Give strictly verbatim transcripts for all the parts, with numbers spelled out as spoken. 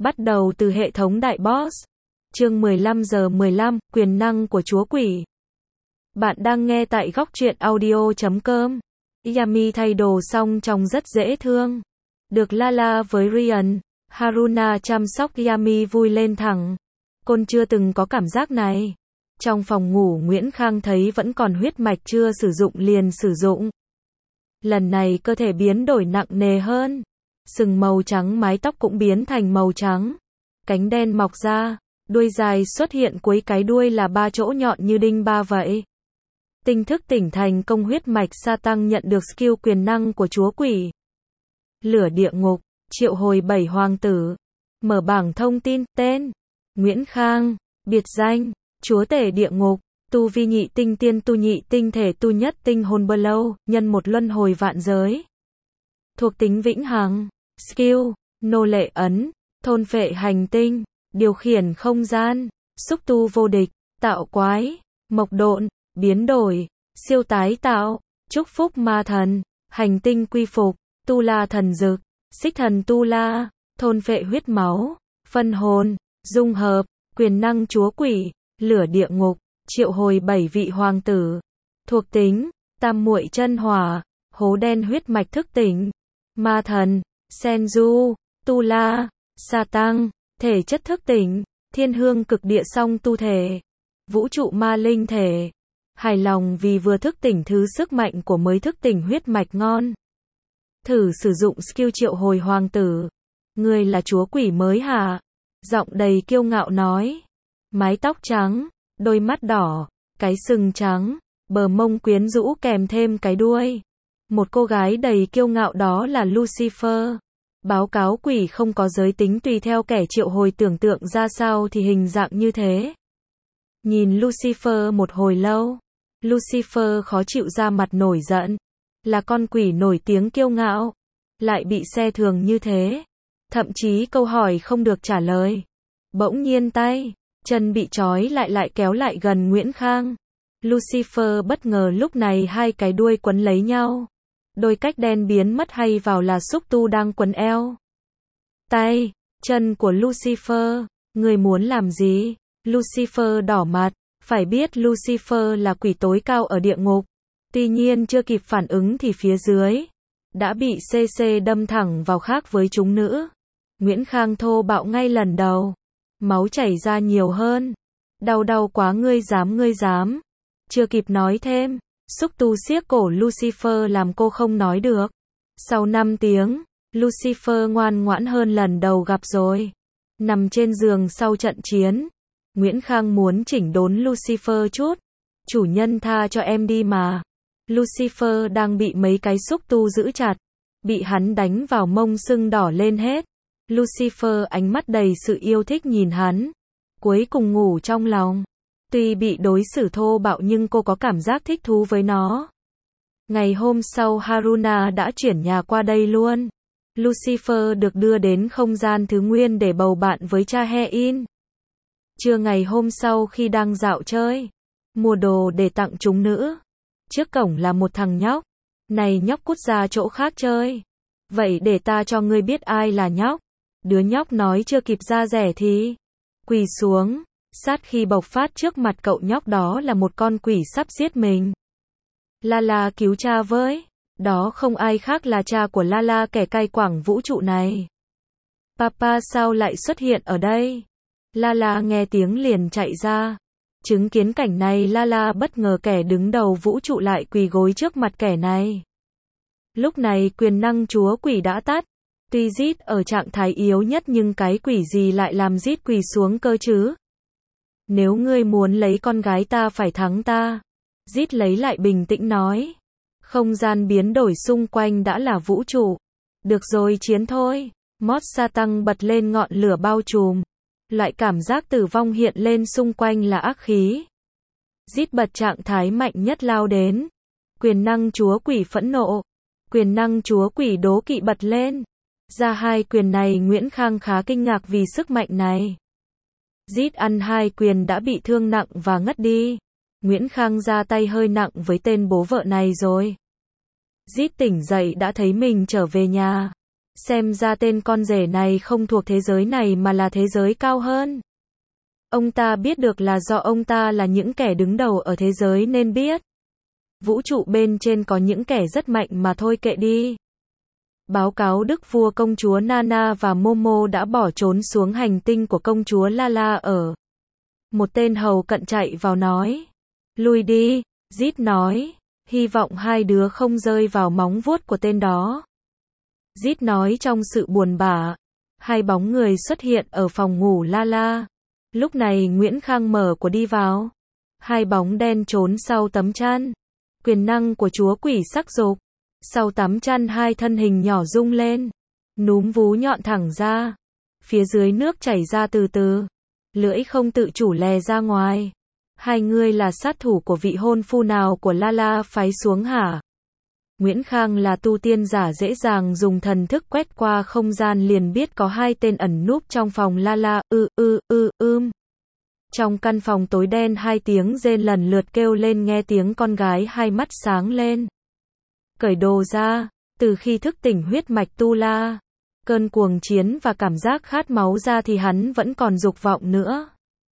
Bắt đầu từ hệ thống đại boss. Chương mười lăm giờ mười lăm, quyền năng của chúa quỷ. Bạn đang nghe tại góc truyện audio chấm com. Yami thay đồ xong trông rất dễ thương. Được Lala với Ryan, Haruna chăm sóc Yami vui lên thẳng. Côn chưa từng có cảm giác này. Trong phòng ngủ Nguyễn Khang thấy vẫn còn huyết mạch chưa sử dụng liền sử dụng. Lần này cơ thể biến đổi nặng nề hơn. Sừng màu trắng, mái tóc cũng biến thành màu trắng. Cánh đen mọc ra, đuôi dài xuất hiện, cuối cái đuôi là ba chỗ nhọn như đinh ba vậy. Tinh thức tỉnh thành công, huyết mạch sa tăng nhận được skill quyền năng của chúa quỷ. Lửa địa ngục, triệu hồi bảy hoàng tử. Mở bảng thông tin, tên, Nguyễn Khang, biệt danh, chúa tể địa ngục, tu vi nhị tinh tiên tu, nhị tinh thể tu, nhất tinh hồn bơ lâu, nhân một luân hồi vạn giới. Thuộc tính vĩnh hằng, skill, nô lệ ấn, thôn phệ hành tinh, điều khiển không gian, xúc tu vô địch, tạo quái, mộc độn, biến đổi, siêu tái tạo, chúc phúc ma thần, hành tinh quy phục, tu la thần dực, xích thần tu la, thôn phệ huyết máu, phân hồn, dung hợp, quyền năng chúa quỷ, lửa địa ngục, triệu hồi bảy vị hoàng tử. Thuộc tính, tam muội chân hỏa, hố đen huyết mạch thức tỉnh, ma thần, Senju, tu la, sa tăng, thể chất thức tỉnh, thiên hương cực địa song tu thể, vũ trụ ma linh thể. Hài lòng vì vừa thức tỉnh thứ sức mạnh của mới thức tỉnh huyết mạch ngon. Thử sử dụng skill triệu hồi hoàng tử. Ngươi là chúa quỷ mới hả? Giọng đầy kiêu ngạo nói. Mái tóc trắng, đôi mắt đỏ, cái sừng trắng, bờ mông quyến rũ kèm thêm cái đuôi. Một cô gái đầy kiêu ngạo, đó là Lucifer. Báo cáo quỷ không có giới tính, tùy theo kẻ triệu hồi tưởng tượng ra sao thì hình dạng như thế. Nhìn Lucifer một hồi lâu, Lucifer khó chịu ra mặt nổi giận. Là con quỷ nổi tiếng kiêu ngạo, lại bị xe thường như thế. Thậm chí câu hỏi không được trả lời. Bỗng nhiên tay, chân bị trói lại lại kéo lại gần Nguyễn Khang. Lucifer bất ngờ lúc này hai cái đuôi quấn lấy nhau. Đôi cách đen biến mất, hay vào là xúc tu đang quấn eo. Tay, chân của Lucifer, người muốn làm gì? Lucifer đỏ mặt, phải biết Lucifer là quỷ tối cao ở địa ngục. Tuy nhiên chưa kịp phản ứng thì phía dưới đã bị xê xê đâm thẳng vào, khác với chúng nữ. Nguyễn Khang thô bạo ngay lần đầu, máu chảy ra nhiều hơn. Đau đau quá, ngươi dám, ngươi dám. Chưa kịp nói thêm, xúc tu siết cổ Lucifer làm cô không nói được. Sau năm tiếng, Lucifer ngoan ngoãn hơn lần đầu gặp rồi. Nằm trên giường sau trận chiến, Nguyễn Khang muốn chỉnh đốn Lucifer chút. Chủ nhân tha cho em đi mà. Lucifer đang bị mấy cái xúc tu giữ chặt, bị hắn đánh vào mông sưng đỏ lên hết. Lucifer ánh mắt đầy sự yêu thích nhìn hắn, cuối cùng ngủ trong lòng. Tuy bị đối xử thô bạo nhưng cô có cảm giác thích thú với nó. Ngày hôm sau Haruna đã chuyển nhà qua đây luôn. Lucifer được đưa đến không gian thứ nguyên để bầu bạn với cha Hein. Trưa ngày hôm sau khi đang dạo chơi, mua đồ để tặng chúng nữ. Trước cổng là một thằng nhóc. Này nhóc, cút ra chỗ khác chơi. Vậy để ta cho ngươi biết ai là nhóc. Đứa nhóc nói chưa kịp ra rẻ thì quỳ xuống. Sát khi bộc phát trước mặt cậu nhóc, đó là một con quỷ sắp giết mình. Lala cứu cha với. Đó không ai khác là cha của Lala, kẻ cai quản vũ trụ này. Papa sao lại xuất hiện ở đây? Lala nghe tiếng liền chạy ra. Chứng kiến cảnh này, Lala bất ngờ, kẻ đứng đầu vũ trụ lại quỳ gối trước mặt kẻ này. Lúc này quyền năng chúa quỷ đã tắt. Tuy Zit ở trạng thái yếu nhất nhưng cái quỷ gì lại làm Zit quỳ xuống cơ chứ? Nếu ngươi muốn lấy con gái ta phải thắng ta. Zit lấy lại bình tĩnh nói. Không gian biến đổi xung quanh đã là vũ trụ. Được rồi, chiến thôi. Mót sa tăng bật lên, ngọn lửa bao trùm. Loại cảm giác tử vong hiện lên xung quanh là ác khí. Zit bật trạng thái mạnh nhất lao đến. Quyền năng chúa quỷ phẫn nộ. Quyền năng chúa quỷ đố kỵ bật lên. Ra hai quyền này, Nguyễn Khang khá kinh ngạc vì sức mạnh này. Zit ăn hai quyền đã bị thương nặng và ngất đi. Nguyễn Khang ra tay hơi nặng với tên bố vợ này rồi. Zit tỉnh dậy đã thấy mình trở về nhà. Xem ra tên con rể này không thuộc thế giới này mà là thế giới cao hơn. Ông ta biết được là do ông ta là những kẻ đứng đầu ở thế giới nên biết. Vũ trụ bên trên có những kẻ rất mạnh mà thôi kệ đi. Báo cáo đức vua công chúa Nana và Momo đã bỏ trốn xuống hành tinh của công chúa Lala ở. Một tên hầu cận chạy vào nói. Lui đi, Zip nói. Hy vọng hai đứa không rơi vào móng vuốt của tên đó. Zip nói trong sự buồn bã. Hai bóng người xuất hiện ở phòng ngủ Lala. Lúc này Nguyễn Khang mở cửa đi vào. Hai bóng đen trốn sau tấm chăn. Quyền năng của chúa quỷ sắc dục. Sau tấm chăn hai thân hình nhỏ rung lên. Núm vú nhọn thẳng ra. Phía dưới nước chảy ra từ từ. Lưỡi không tự chủ lè ra ngoài. Hai người là sát thủ của vị hôn phu nào của Lala phái xuống hả? Nguyễn Khang là tu tiên giả dễ dàng dùng thần thức quét qua không gian liền biết có hai tên ẩn núp trong phòng Lala, ư ư ư ưm. Trong căn phòng tối đen hai tiếng rên lần lượt kêu lên nghe tiếng con gái hai mắt sáng lên. Cởi đồ ra, từ khi thức tỉnh huyết mạch tu la, cơn cuồng chiến và cảm giác khát máu ra thì hắn vẫn còn dục vọng nữa.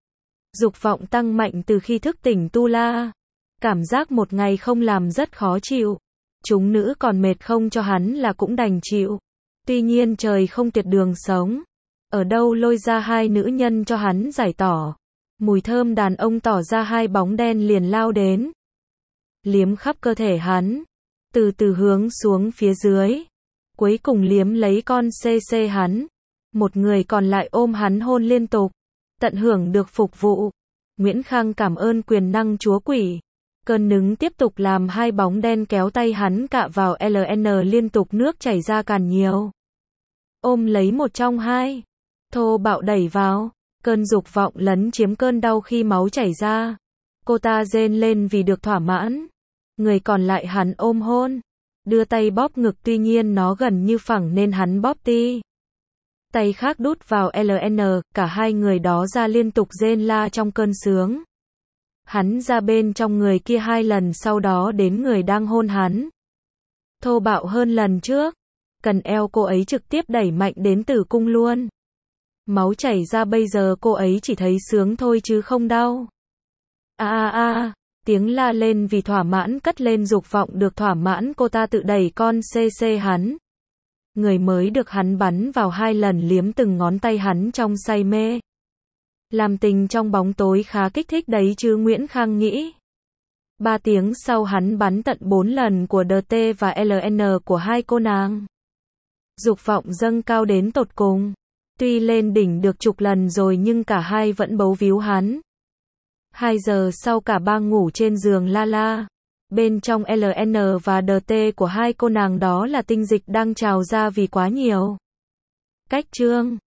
Dục vọng tăng mạnh từ khi thức tỉnh tu la. Cảm giác một ngày không làm rất khó chịu. Chúng nữ còn mệt không cho hắn là cũng đành chịu. Tuy nhiên trời không tuyệt đường sống. Ở đâu lôi ra hai nữ nhân cho hắn giải tỏa. Mùi thơm đàn ông tỏ ra hai bóng đen liền lao đến. Liếm khắp cơ thể hắn. Từ từ hướng xuống phía dưới. Cuối cùng liếm lấy con xê xê hắn. Một người còn lại ôm hắn hôn liên tục. Tận hưởng được phục vụ. Nguyễn Khang cảm ơn quyền năng chúa quỷ. Cơn nứng tiếp tục làm hai bóng đen kéo tay hắn cạ vào lờ en liên tục nước chảy ra càng nhiều. Ôm lấy một trong hai. Thô bạo đẩy vào. Cơn dục vọng lấn chiếm cơn đau khi máu chảy ra. Cô ta rên lên vì được thỏa mãn. Người còn lại hắn ôm hôn. Đưa tay bóp ngực tuy nhiên nó gần như phẳng nên hắn bóp ti. Tay khác đút vào lờ en, cả hai người đó ra liên tục rên la trong cơn sướng. Hắn ra bên trong người kia hai lần sau đó đến người đang hôn hắn. Thô bạo hơn lần trước. Cần eo cô ấy trực tiếp đẩy mạnh đến tử cung luôn. Máu chảy ra bây giờ cô ấy chỉ thấy sướng thôi chứ không đau. A a a, tiếng la lên vì thỏa mãn cất lên dục vọng được thỏa mãn cô ta tự đẩy con xê xê hắn. Người mới được hắn bắn vào hai lần liếm từng ngón tay hắn trong say mê. Làm tình trong bóng tối khá kích thích đấy chứ Nguyễn Khang nghĩ. Ba tiếng sau hắn bắn tận bốn lần của đê tê và lờ en của hai cô nàng. Dục vọng dâng cao đến tột cùng. Tuy lên đỉnh được chục lần rồi nhưng cả hai vẫn bấu víu hắn. Hai giờ sau cả ba ngủ trên giường Lala. Bên trong lờ en và đê tê của hai cô nàng đó là tinh dịch đang trào ra vì quá nhiều. Cách chương